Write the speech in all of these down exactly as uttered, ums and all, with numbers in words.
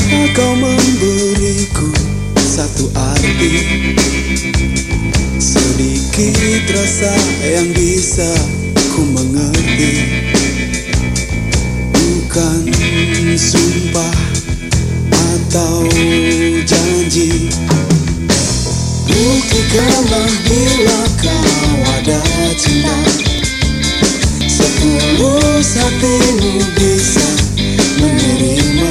Kau memberiku satu arti, sedikit rasa yang bisa ku mengerti. Bukan sumpah atau janji, buktikanlah bila kau ada cinta. Setulus hatimu bisa menerima,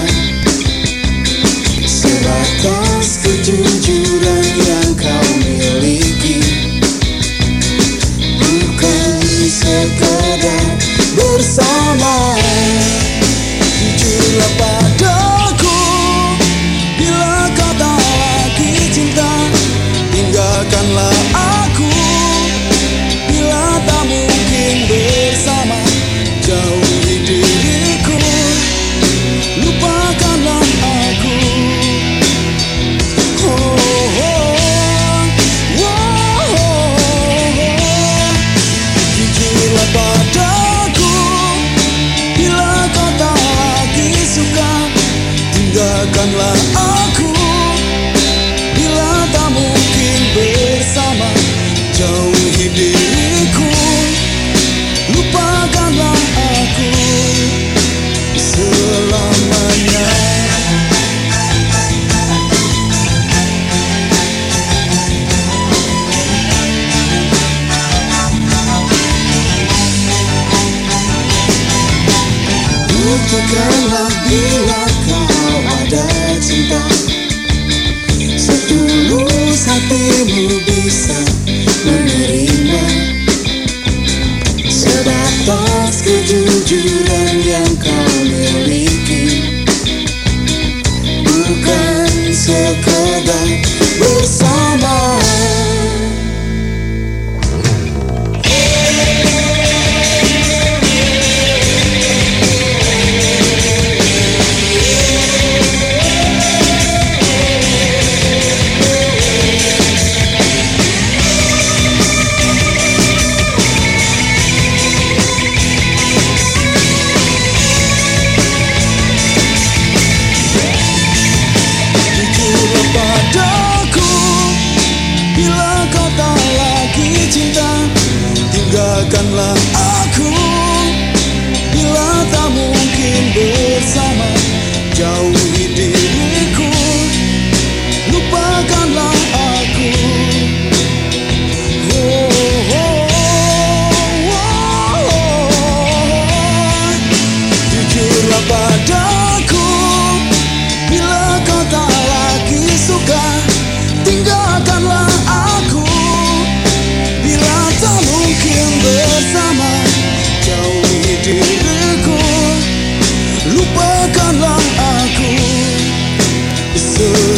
sebatas kejujuran yang kau miliki. Bukan sekadar bersama. Jujurlah padaku bila kau tak lagi cinta. Tinggalkanlah aku bila tak mungkin bersama. Jauhi diriku, lupakanlah aku. Oh, oh, oh, oh. Jujurlah padaku bila kau tak lagi suka. Tinggalkanlah aku bila tak mungkin bersama. Jauhi diriku, lupakanlah aku selamanya. Buktikanlah bila kau ada cinta. Setulus hatimu bisa menerima, sebatas kejujuran yang kau miliki. Bukan sekadar bersama. Tinggalkanlah aku bila tak mungkin bersama. Jauhi diriku, lupakanlah aku. Oh, oh, oh, oh. Jujurlah padaku bila kau tak lagi suka. Tinggalkanlah aku bila tak mungkin bersama. Jauhi diriku, lupakanlah aku.